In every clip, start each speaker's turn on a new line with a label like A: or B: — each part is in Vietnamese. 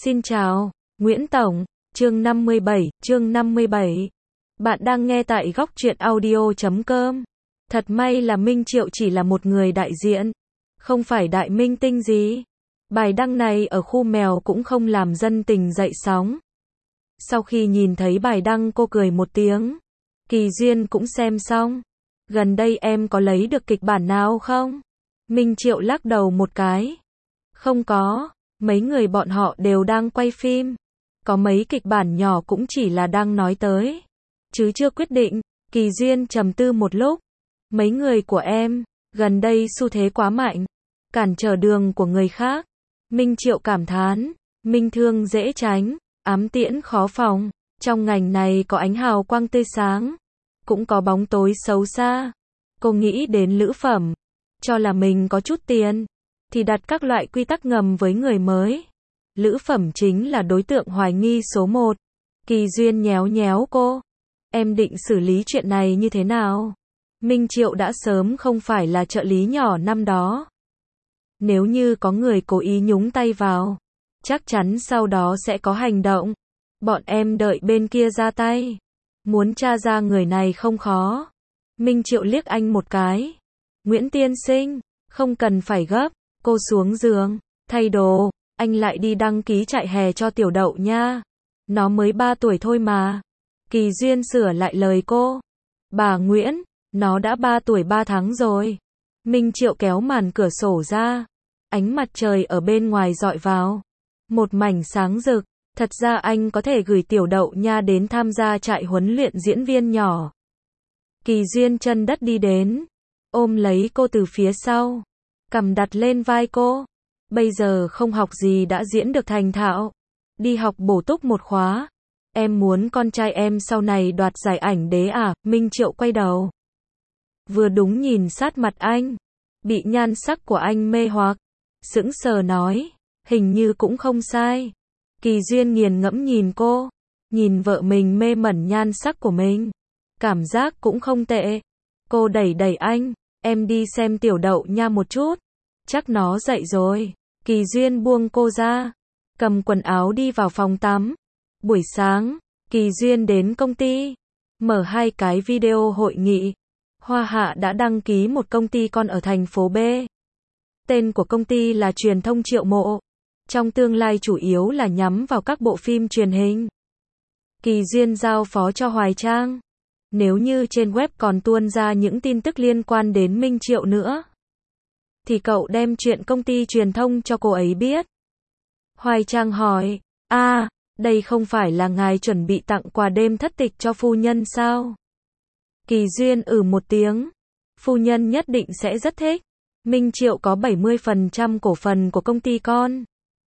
A: Xin chào, Nguyễn Tổng, chương 57. Bạn đang nghe tại góc truyện audio.com. Thật may là Minh Triệu chỉ là một người đại diện, không phải đại minh tinh gì. Bài đăng này ở khu mèo cũng không làm dân tình dậy sóng. Sau khi nhìn thấy bài đăng cô cười một tiếng. Kỳ Duyên cũng xem xong. Gần đây em có lấy được kịch bản nào không? Minh Triệu lắc đầu một cái. Không có, mấy người bọn họ đều đang quay phim. Có mấy kịch bản nhỏ cũng chỉ là đang nói tới, chứ chưa quyết định. Kỳ Duyên trầm tư một lúc. Mấy người của em, gần đây xu thế quá mạnh, cản trở đường của người khác. Minh Triệu cảm thán, minh thương dễ tránh, ám tiễn khó phòng. Trong ngành này có ánh hào quang tươi sáng, cũng có bóng tối xấu xa. Cô nghĩ đến lữ phẩm, cho là mình có chút tiền, thì đặt các loại quy tắc ngầm với người mới. Lữ phẩm chính là đối tượng hoài nghi số 1. Kỳ Duyên nhéo nhéo cô. Em định xử lý chuyện này như thế nào? Minh Triệu đã sớm không phải là trợ lý nhỏ năm đó. Nếu như có người cố ý nhúng tay vào, chắc chắn sau đó sẽ có hành động. Bọn em đợi bên kia ra tay. Muốn tra ra người này không khó. Minh Triệu liếc anh một cái. Nguyễn tiên sinh, không cần phải gấp. Cô xuống giường, thay đồ. Anh lại đi đăng ký trại hè cho Tiểu Đậu nha. Nó mới 3 tuổi thôi mà. Kỳ Duyên sửa lại lời cô. Bà Nguyễn, nó đã 3 tuổi 3 tháng rồi. Minh Triệu kéo màn cửa sổ ra. Ánh mặt trời ở bên ngoài rọi vào. Một mảnh sáng rực. Thật ra anh có thể gửi Tiểu Đậu nha đến tham gia trại huấn luyện diễn viên nhỏ. Kỳ Duyên chân đất đi đến, ôm lấy cô từ phía sau, cằm đặt lên vai cô. Bây giờ không học gì đã diễn được thành thạo. Đi học bổ túc một khóa. Em muốn con trai em sau này đoạt giải ảnh đế à? Minh Triệu quay đầu. Vừa đúng nhìn sát mặt anh. Bị nhan sắc của anh mê hoặc. Sững sờ nói. Hình như cũng không sai. Kỳ Duyên nghiền ngẫm nhìn cô. Nhìn vợ mình mê mẩn nhan sắc của mình. Cảm giác cũng không tệ. Cô đẩy đẩy anh. Em đi xem Tiểu Đậu nha một chút. Chắc nó dậy rồi. Kỳ Duyên buông cô ra. Cầm quần áo đi vào phòng tắm. Buổi sáng, Kỳ Duyên đến công ty. Mở 2 cái video hội nghị. Hoa Hạ đã đăng ký một công ty con ở thành phố B. Tên của công ty là Truyền thông Triệu Mộ. Trong tương lai chủ yếu là nhắm vào các bộ phim truyền hình. Kỳ Duyên giao phó cho Hoài Trang. Nếu như trên web còn tuôn ra những tin tức liên quan đến Minh Triệu nữa, thì cậu đem chuyện công ty truyền thông cho cô ấy biết. Hoài Trang hỏi, đây không phải là ngài chuẩn bị tặng quà đêm thất tịch cho phu nhân sao? Kỳ Duyên một tiếng. Phu nhân nhất định sẽ rất thích. Minh Triệu có 70% cổ phần của công ty con.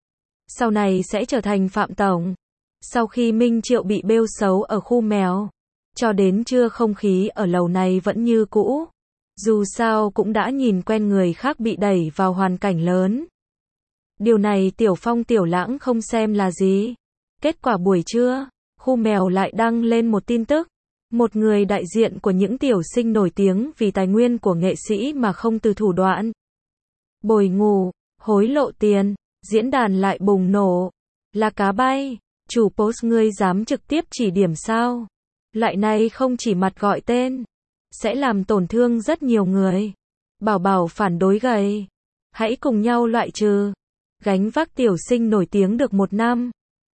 A: Sau này sẽ trở thành Phạm Tổng. Sau khi Minh Triệu bị bêu xấu ở khu mèo, cho đến trưa không khí ở lầu này vẫn như cũ. Dù sao cũng đã nhìn quen người khác bị đẩy vào hoàn cảnh lớn. Điều này Tiểu Phong Tiểu Lãng không xem là gì. Kết quả buổi trưa, khu mèo lại đăng lên một tin tức. Một người đại diện của những tiểu sinh nổi tiếng vì tài nguyên của nghệ sĩ mà không từ thủ đoạn bồi ngủ, hối lộ tiền, diễn đàn lại bùng nổ. Là cá bay, chủ post ngươi dám trực tiếp chỉ điểm sao? Loại này không chỉ mặt gọi tên, sẽ làm tổn thương rất nhiều người. Bảo Bảo phản đối gầy. Hãy cùng nhau loại trừ. Gánh vác tiểu sinh nổi tiếng được 1 năm.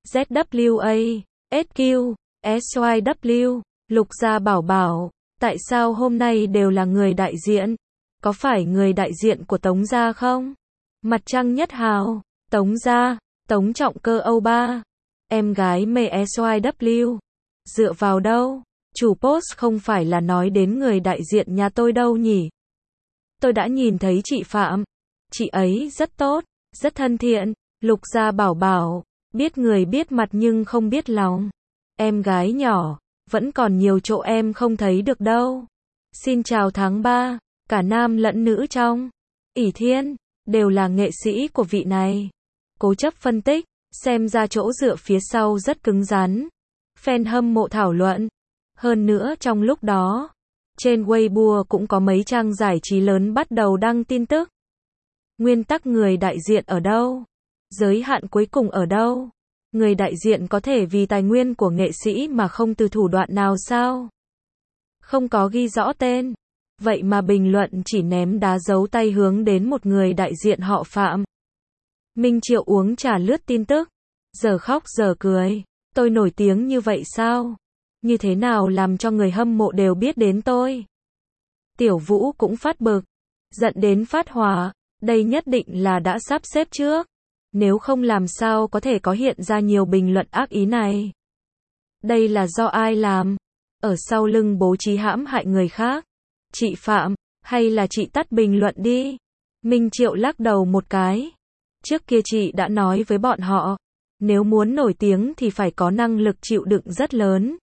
A: ZWA, SQ, SYW, Lục Gia Bảo Bảo, tại sao hôm nay đều là người đại diện? Có phải người đại diện của Tống Gia không? Mặt trăng nhất hào, Tống Gia, Tống Trọng Cơ Âu Ba, em gái mê SYW. Dựa vào đâu? Chủ post không phải là nói đến người đại diện nhà tôi đâu nhỉ? Tôi đã nhìn thấy chị Phạm. Chị ấy rất tốt, rất thân thiện. Lục Gia Bảo Bảo, biết người biết mặt nhưng không biết lòng. Em gái nhỏ, vẫn còn nhiều chỗ em không thấy được đâu. Xin chào tháng 3, cả nam lẫn nữ trong ỷ thiên, đều là nghệ sĩ của vị này. Cố chấp phân tích, xem ra chỗ dựa phía sau rất cứng rắn. Fan hâm mộ thảo luận. Hơn nữa trong lúc đó, trên Weibo cũng có mấy trang giải trí lớn bắt đầu đăng tin tức. Nguyên tắc người đại diện ở đâu? Giới hạn cuối cùng ở đâu? Người đại diện có thể vì tài nguyên của nghệ sĩ mà không từ thủ đoạn nào sao? Không có ghi rõ tên. Vậy mà bình luận chỉ ném đá dấu tay hướng đến một người đại diện họ Phạm. Minh Triệu uống trà lướt tin tức. Giờ khóc giờ cười. Tôi nổi tiếng như vậy sao? Như thế nào làm cho người hâm mộ đều biết đến tôi? Tiểu Vũ cũng phát bực. Giận đến phát hỏa. Đây nhất định là đã sắp xếp trước. Nếu không làm sao có thể có hiện ra nhiều bình luận ác ý này? Đây là do ai làm? Ở sau lưng bố trí hãm hại người khác? Chị Phạm, hay là chị tắt bình luận đi? Minh Triệu lắc đầu một cái. Trước kia chị đã nói với bọn họ, nếu muốn nổi tiếng thì phải có năng lực chịu đựng rất lớn.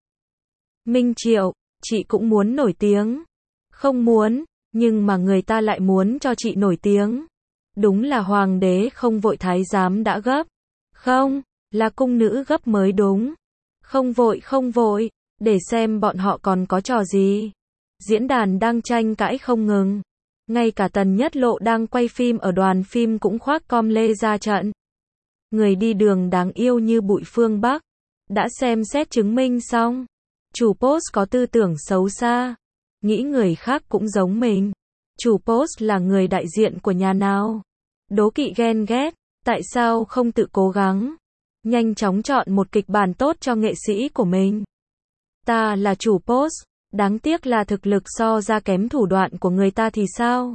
A: Minh Triệu, chị cũng muốn nổi tiếng. Không muốn, nhưng mà người ta lại muốn cho chị nổi tiếng. Đúng là hoàng đế không vội thái giám đã gấp. Không, là cung nữ gấp mới đúng. Không vội, để xem bọn họ còn có trò gì. Diễn đàn đang tranh cãi không ngừng. Ngay cả Tần Nhất Lộ đang quay phim ở đoàn phim cũng khoác com lê ra trận. Người đi đường đáng yêu như Bụi Phương Bắc. Đã xem xét chứng minh xong. Chủ post có tư tưởng xấu xa. Nghĩ người khác cũng giống mình. Chủ post là người đại diện của nhà nào? Đố kỵ ghen ghét. Tại sao không tự cố gắng? Nhanh chóng chọn một kịch bản tốt cho nghệ sĩ của mình. Ta là chủ post. Đáng tiếc là thực lực so ra kém thủ đoạn của người ta thì sao?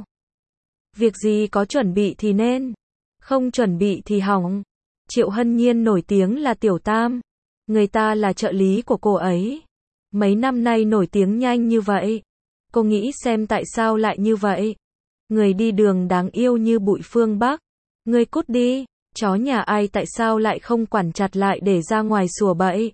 A: Việc gì có chuẩn bị thì nên. Không chuẩn bị thì hỏng. Triệu Hân Nhiên nổi tiếng là Tiểu Tam. Người ta là trợ lý của cô ấy. Mấy năm nay nổi tiếng nhanh như vậy. Cô nghĩ xem tại sao lại như vậy? Người đi đường đáng yêu như Bụi Phương Bắc. Ngươi cút đi. Chó nhà ai tại sao lại không quản chặt lại để ra ngoài sủa bậy?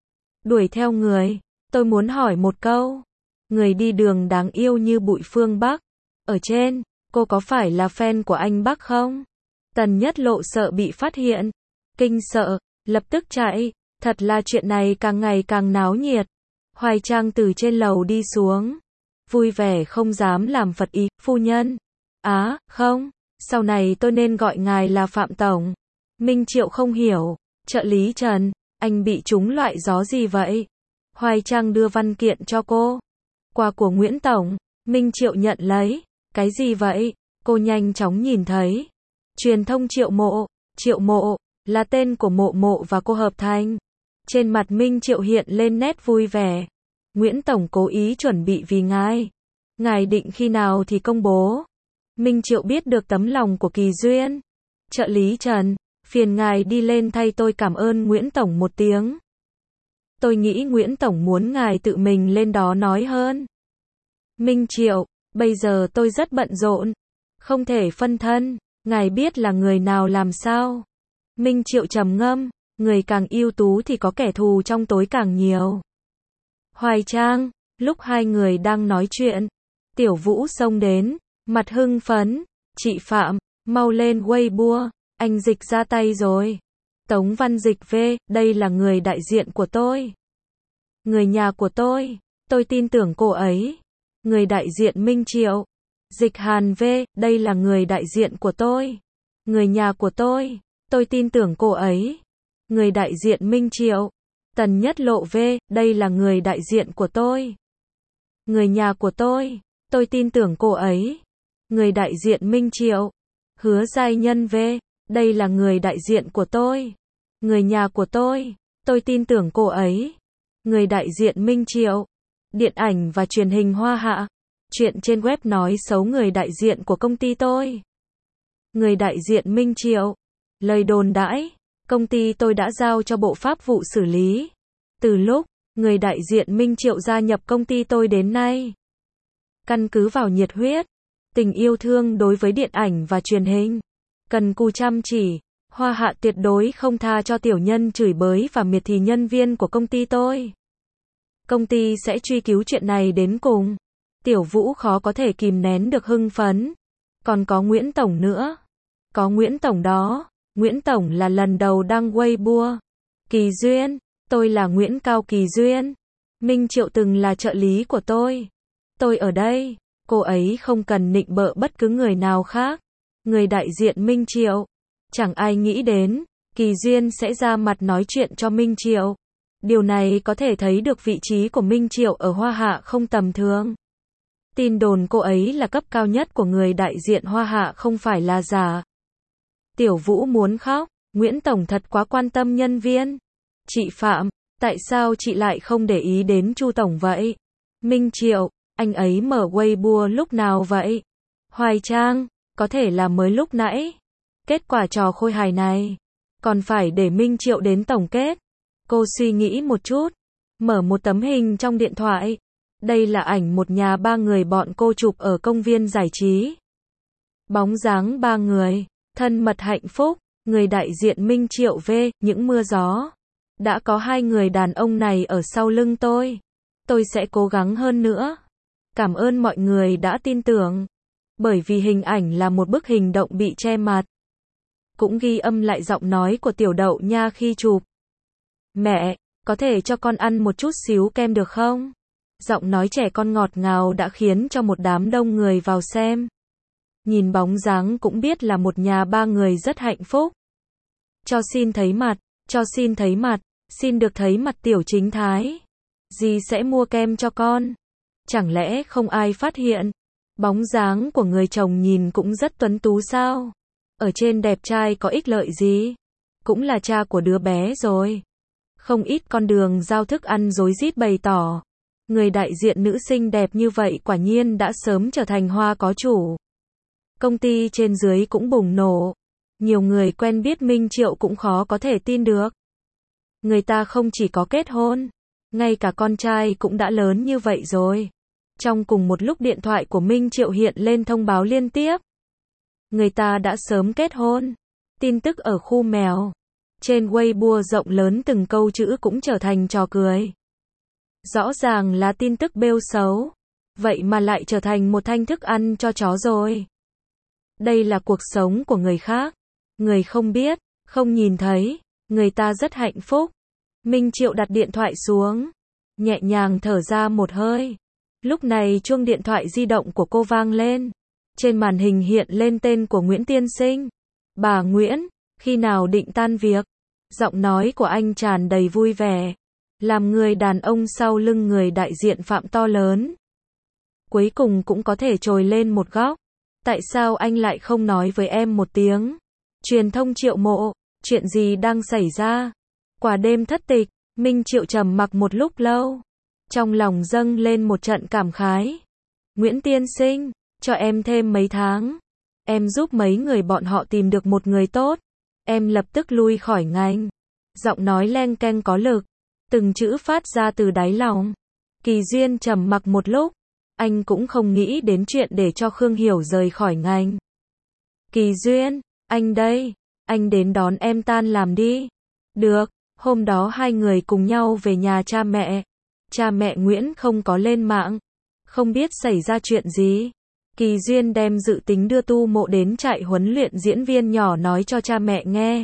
A: Đuổi theo người. Tôi muốn hỏi một câu. Người đi đường đáng yêu như Bụi Phương Bắc. Ở trên, cô có phải là fan của anh Bắc không? Tần Nhất Lộ sợ bị phát hiện. Kinh sợ, lập tức chạy. Thật là chuyện này càng ngày càng náo nhiệt. Hoài Trang từ trên lầu đi xuống. Vui vẻ không dám làm phật ý, phu nhân. Không, sau này tôi nên gọi ngài là Phạm Tổng. Minh Triệu không hiểu. Trợ lý Trần, anh bị trúng loại gió gì vậy? Hoài Trang đưa văn kiện cho cô. Quà của Nguyễn Tổng. Minh Triệu nhận lấy. Cái gì vậy? Cô nhanh chóng nhìn thấy. Truyền thông Triệu Mộ. Triệu Mộ là tên của Mộ Mộ và cô hợp thành. Trên mặt Minh Triệu hiện lên nét vui vẻ. Nguyễn Tổng cố ý chuẩn bị vì ngài. Ngài định khi nào thì công bố? Minh Triệu biết được tấm lòng của Kỳ Duyên. Trợ lý Trần, phiền ngài đi lên thay tôi cảm ơn Nguyễn Tổng một tiếng. Tôi nghĩ Nguyễn Tổng muốn ngài tự mình lên đó nói hơn. Minh Triệu, bây giờ tôi rất bận rộn. Không thể phân thân, ngài biết là người nào làm sao? Minh Triệu trầm ngâm, người càng ưu tú thì có kẻ thù trong tối càng nhiều. Hoài Trang, lúc hai người đang nói chuyện, Tiểu Vũ xông đến, mặt hưng phấn. Chị Phạm, mau lên Weibo, anh Dịch ra tay rồi. Tống Văn Dịch V, đây là người đại diện của tôi. Người nhà của tôi tin tưởng cô ấy. Người đại diện Minh Triệu. Dịch Hàn V, đây là người đại diện của tôi. Người nhà của tôi tin tưởng cô ấy. Người đại diện Minh Triệu. Tần Nhất Lộ V, đây là người đại diện của tôi. Người nhà của tôi tin tưởng cô ấy. Người đại diện Minh Triệu. Hứa Giai Nhân V, đây là người đại diện của tôi. Người nhà của tôi tin tưởng cô ấy. Người đại diện Minh Triệu. Điện ảnh và truyền hình Hoa Hạ. Chuyện trên web nói xấu người đại diện của công ty tôi. Người đại diện Minh Triệu. Lời đồn đãi, công ty tôi đã giao cho Bộ Pháp vụ xử lý. Từ lúc người đại diện Minh Triệu gia nhập công ty tôi đến nay, căn cứ vào nhiệt huyết, tình yêu thương đối với điện ảnh và truyền hình, cần cù chăm chỉ, Hoa Hạ tuyệt đối không tha cho tiểu nhân chửi bới và miệt thị nhân viên của công ty tôi. Công ty sẽ truy cứu chuyện này đến cùng. Tiểu Vũ khó có thể kìm nén được hưng phấn. Còn có Nguyễn Tổng nữa. Có Nguyễn Tổng đó. Nguyễn Tổng là lần đầu đăng Weibo. Kỳ Duyên, tôi là Nguyễn Cao Kỳ Duyên. Minh Triệu từng là trợ lý của tôi. Tôi ở đây. Cô ấy không cần nịnh bợ bất cứ người nào khác. Người đại diện Minh Triệu. Chẳng ai nghĩ đến, Kỳ Duyên sẽ ra mặt nói chuyện cho Minh Triệu. Điều này có thể thấy được vị trí của Minh Triệu ở Hoa Hạ không tầm thường. Tin đồn cô ấy là cấp cao nhất của người đại diện Hoa Hạ không phải là giả. Tiểu Vũ muốn khóc, Nguyễn Tổng thật quá quan tâm nhân viên. Chị Phạm, tại sao chị lại không để ý đến Chu Tổng vậy? Minh Triệu, anh ấy mở Weibo lúc nào vậy? Hoài Trang, có thể là mới lúc nãy. Kết quả trò khôi hài này, còn phải để Minh Triệu đến tổng kết. Cô suy nghĩ một chút, mở một tấm hình trong điện thoại. Đây là ảnh một nhà ba người bọn cô chụp ở công viên giải trí. Bóng dáng ba người, thân mật hạnh phúc, người đại diện Minh Triệu V, những mưa gió. Đã có hai người đàn ông này ở sau lưng tôi. Tôi sẽ cố gắng hơn nữa. Cảm ơn mọi người đã tin tưởng. Bởi vì hình ảnh là một bức hình động bị che mặt. Cũng ghi âm lại giọng nói của Tiểu Đậu Nha khi chụp. Mẹ, có thể cho con ăn một chút xíu kem được không? Giọng nói trẻ con ngọt ngào đã khiến cho một đám đông người vào xem. Nhìn bóng dáng cũng biết là một nhà ba người rất hạnh phúc. Cho xin thấy mặt, cho xin thấy mặt, xin được thấy mặt Tiểu Chính Thái. Dì sẽ mua kem cho con. Chẳng lẽ không ai phát hiện? Bóng dáng của người chồng nhìn cũng rất tuấn tú sao? Ở trên đẹp trai có ích lợi gì? Cũng là cha của đứa bé rồi. Không ít con đường giao thức ăn rối rít bày tỏ. Người đại diện nữ xinh đẹp như vậy quả nhiên đã sớm trở thành hoa có chủ. Công ty trên dưới cũng bùng nổ. Nhiều người quen biết Minh Triệu cũng khó có thể tin được. Người ta không chỉ có kết hôn, ngay cả con trai cũng đã lớn như vậy rồi. Trong cùng một lúc điện thoại của Minh Triệu hiện lên thông báo liên tiếp. Người ta đã sớm kết hôn. Tin tức ở khu mèo. Trên Weibo rộng lớn từng câu chữ cũng trở thành trò cười. Rõ ràng là tin tức bêu xấu. Vậy mà lại trở thành một thanh thức ăn cho chó rồi. Đây là cuộc sống của người khác. Người không biết, không nhìn thấy. Người ta rất hạnh phúc. Minh Triệu đặt điện thoại xuống. Nhẹ nhàng thở ra một hơi. Lúc này chuông điện thoại di động của cô vang lên. Trên màn hình hiện lên tên của Nguyễn Tiên Sinh. Bà Nguyễn, khi nào định tan việc? Giọng nói của anh tràn đầy vui vẻ. Làm người đàn ông sau lưng người đại diện Phạm to lớn. Cuối cùng cũng có thể trồi lên một góc. Tại sao anh lại không nói với em một tiếng? Truyền thông Triệu Mộ, chuyện gì đang xảy ra? Quả đêm thất tịch, Minh Triệu trầm mặc một lúc lâu. Trong lòng dâng lên một trận cảm khái. Nguyễn Tiên Sinh, cho em thêm mấy tháng. Em giúp mấy người bọn họ tìm được một người tốt. Em lập tức lui khỏi ngành. Giọng nói leng keng có lực. Từng chữ phát ra từ đáy lòng. Kỳ Duyên trầm mặc một lúc. Anh cũng không nghĩ đến chuyện để cho Khương Hiểu rời khỏi ngành. Kỳ Duyên, anh đây. Anh đến đón em tan làm đi. Được, hôm đó hai người cùng nhau về nhà cha mẹ. Cha mẹ Nguyễn không có lên mạng. Không biết xảy ra chuyện gì. Kỳ Duyên đem dự tính đưa Tu Mộ đến trại huấn luyện diễn viên nhỏ nói cho cha mẹ nghe.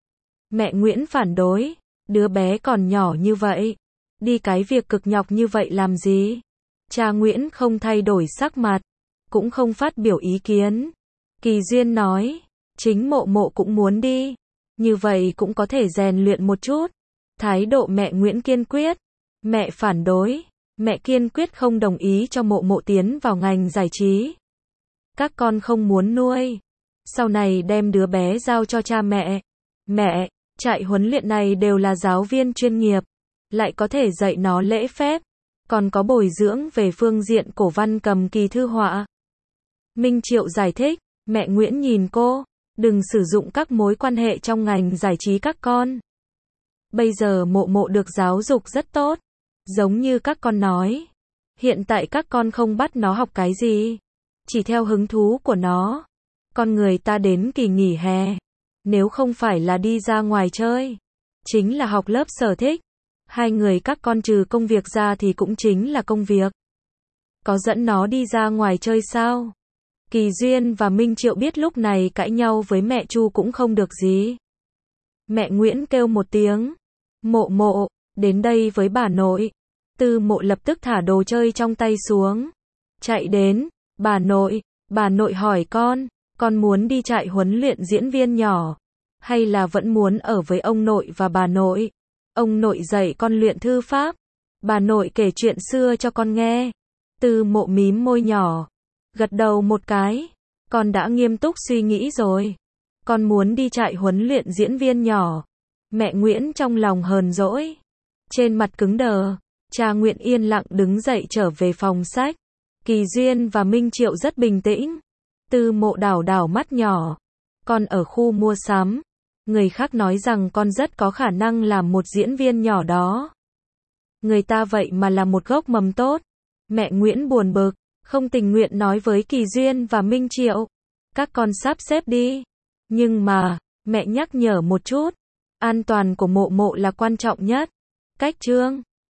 A: Mẹ Nguyễn phản đối. Đứa bé còn nhỏ như vậy. Đi cái việc cực nhọc như vậy làm gì? Cha Nguyễn không thay đổi sắc mặt. Cũng không phát biểu ý kiến. Kỳ Duyên nói. Chính Mộ Mộ cũng muốn đi. Như vậy cũng có thể rèn luyện một chút. Thái độ mẹ Nguyễn kiên quyết. Mẹ phản đối. Mẹ kiên quyết không đồng ý cho Mộ Mộ tiến vào ngành giải trí. Các con không muốn nuôi. Sau này đem đứa bé giao cho cha mẹ. Mẹ, trại huấn luyện này đều là giáo viên chuyên nghiệp. Lại có thể dạy nó lễ phép. Còn có bồi dưỡng về phương diện cổ văn cầm kỳ thư họa. Minh Triệu giải thích. Mẹ Nguyễn nhìn cô. Đừng sử dụng các mối quan hệ trong ngành giải trí các con. Bây giờ Mộ Mộ được giáo dục rất tốt. Giống như các con nói. Hiện tại các con không bắt nó học cái gì. Chỉ theo hứng thú của nó. Con người ta đến kỳ nghỉ hè. Nếu không phải là đi ra ngoài chơi. Chính là học lớp sở thích. Hai người các con trừ công việc ra thì cũng chính là công việc. Có dẫn nó đi ra ngoài chơi sao? Kỳ Duyên và Minh Triệu biết lúc này cãi nhau với mẹ Chu cũng không được gì. Mẹ Nguyễn kêu một tiếng. Mộ Mộ, đến đây với bà nội. Tư Mộ lập tức thả đồ chơi trong tay xuống. Chạy đến. Bà nội hỏi con muốn đi trại huấn luyện diễn viên nhỏ. Hay là vẫn muốn ở với ông nội và bà nội? Ông nội dạy con luyện thư pháp. Bà nội kể chuyện xưa cho con nghe. Từ Mộ mím môi nhỏ. Gật đầu một cái. Con đã nghiêm túc suy nghĩ rồi. Con muốn đi trại huấn luyện diễn viên nhỏ. Mẹ Nguyễn trong lòng hờn dỗi. Trên mặt cứng đờ. Cha Nguyễn yên lặng đứng dậy trở về phòng sách. Kỳ Duyên và Minh Triệu rất bình tĩnh. Từ Mộ đảo đảo mắt nhỏ. Con ở khu mua sắm. Người khác nói rằng con rất có khả năng làm một diễn viên nhỏ đó. Người ta vậy mà là một gốc mầm tốt. Mẹ Nguyễn buồn bực, không tình nguyện nói với Kỳ Duyên và Minh Triệu. Các con sắp xếp đi. Nhưng mà, mẹ nhắc nhở một chút. An toàn của Mộ Mộ là quan trọng nhất. Cách chương